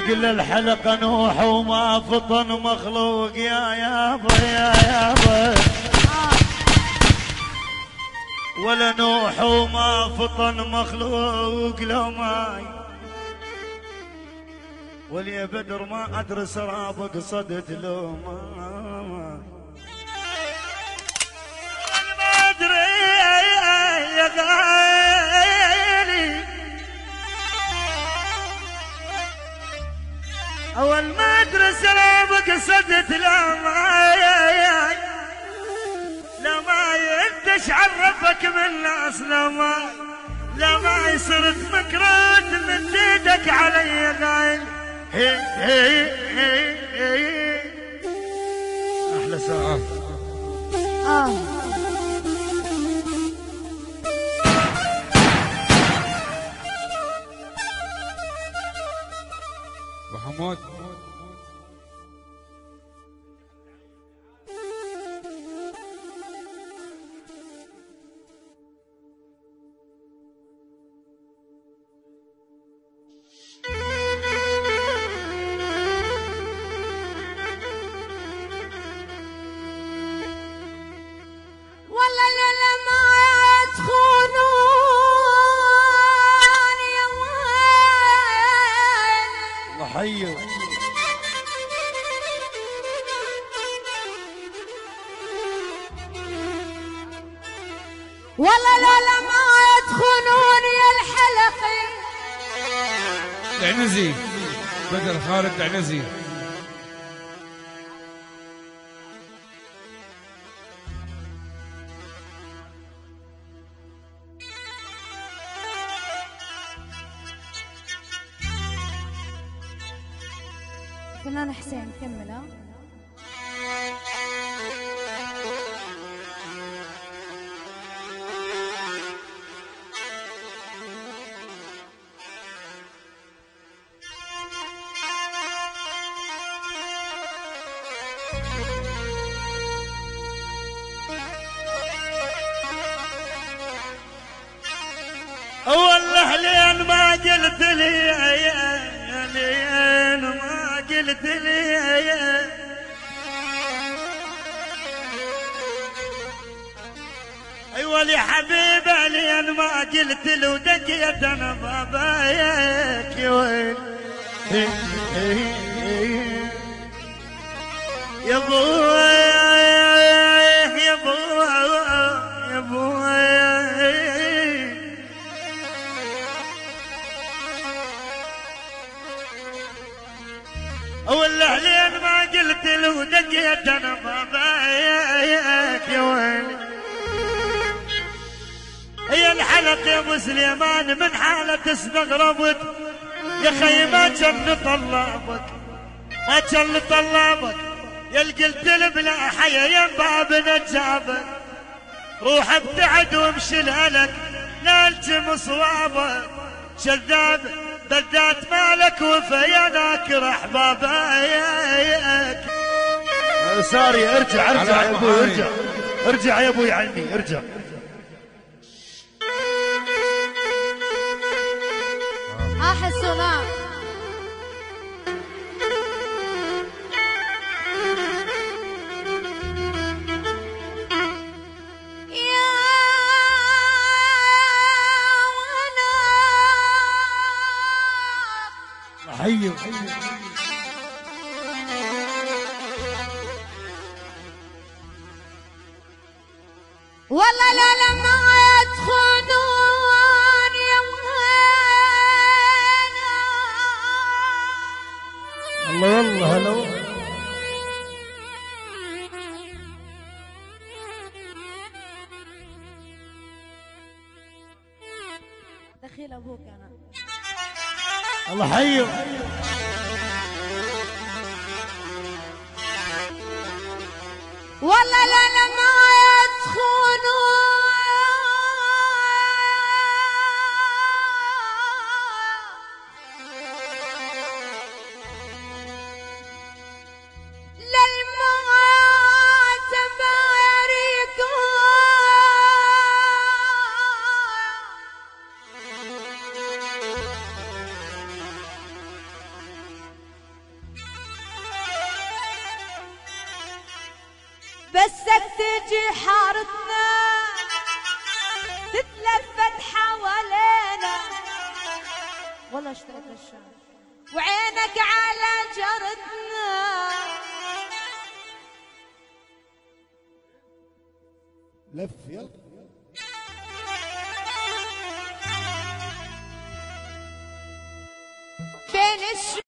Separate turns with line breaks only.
يقل الحلقة نوح وما فطن مخلوق يا يابا يا يابا، ولا نوح وما فطن مخلوق لو ماي، ولي بدر ما أدري سرابك صدت لو ما أدري يا غالي، أول ما أدري سرابك صدت لو ما انتش عرفك من الناس لو ما صرت مكرات من ايدك علي غايل. احلى ساعة
محمود
حيو
والله لا ما تخونوني الحلقي.
العنزي بدر خالد العنزي.
فنان حسين كمل.
والله لين ما قلت لي لين ما قلت لي ايوه يا حبيبه لين ما قلت له ودقيت انا بابايك يا ويل يا ابوي يا ابوي يا ابوي والله لين ما قلت له دقيت انا بابايك يا ويلي. هي الحلق يا ابو سليمان من حالة استغربت يا خي ما كان طلابك ما كان طلابك يا قلت له بلا حيا يا بابنا جابك روح ابتعد وامشي لك نالتم صوابك شذاب بدات مالك وفيانك رح بابايك. ساري ارجع يا ابوي ارجع يا ابوي عني ارجع.
حسنا
حيو
والله لا ما تخونون يا
الله والله هلا
دخيل ابوك انا.
الله حيو
والله لا ما تخونون للموت باريكم بسك تجي حارتنا تتلفت حوالينا والله اشتريت الشام وعينك على جرتنا
لف يلا
بين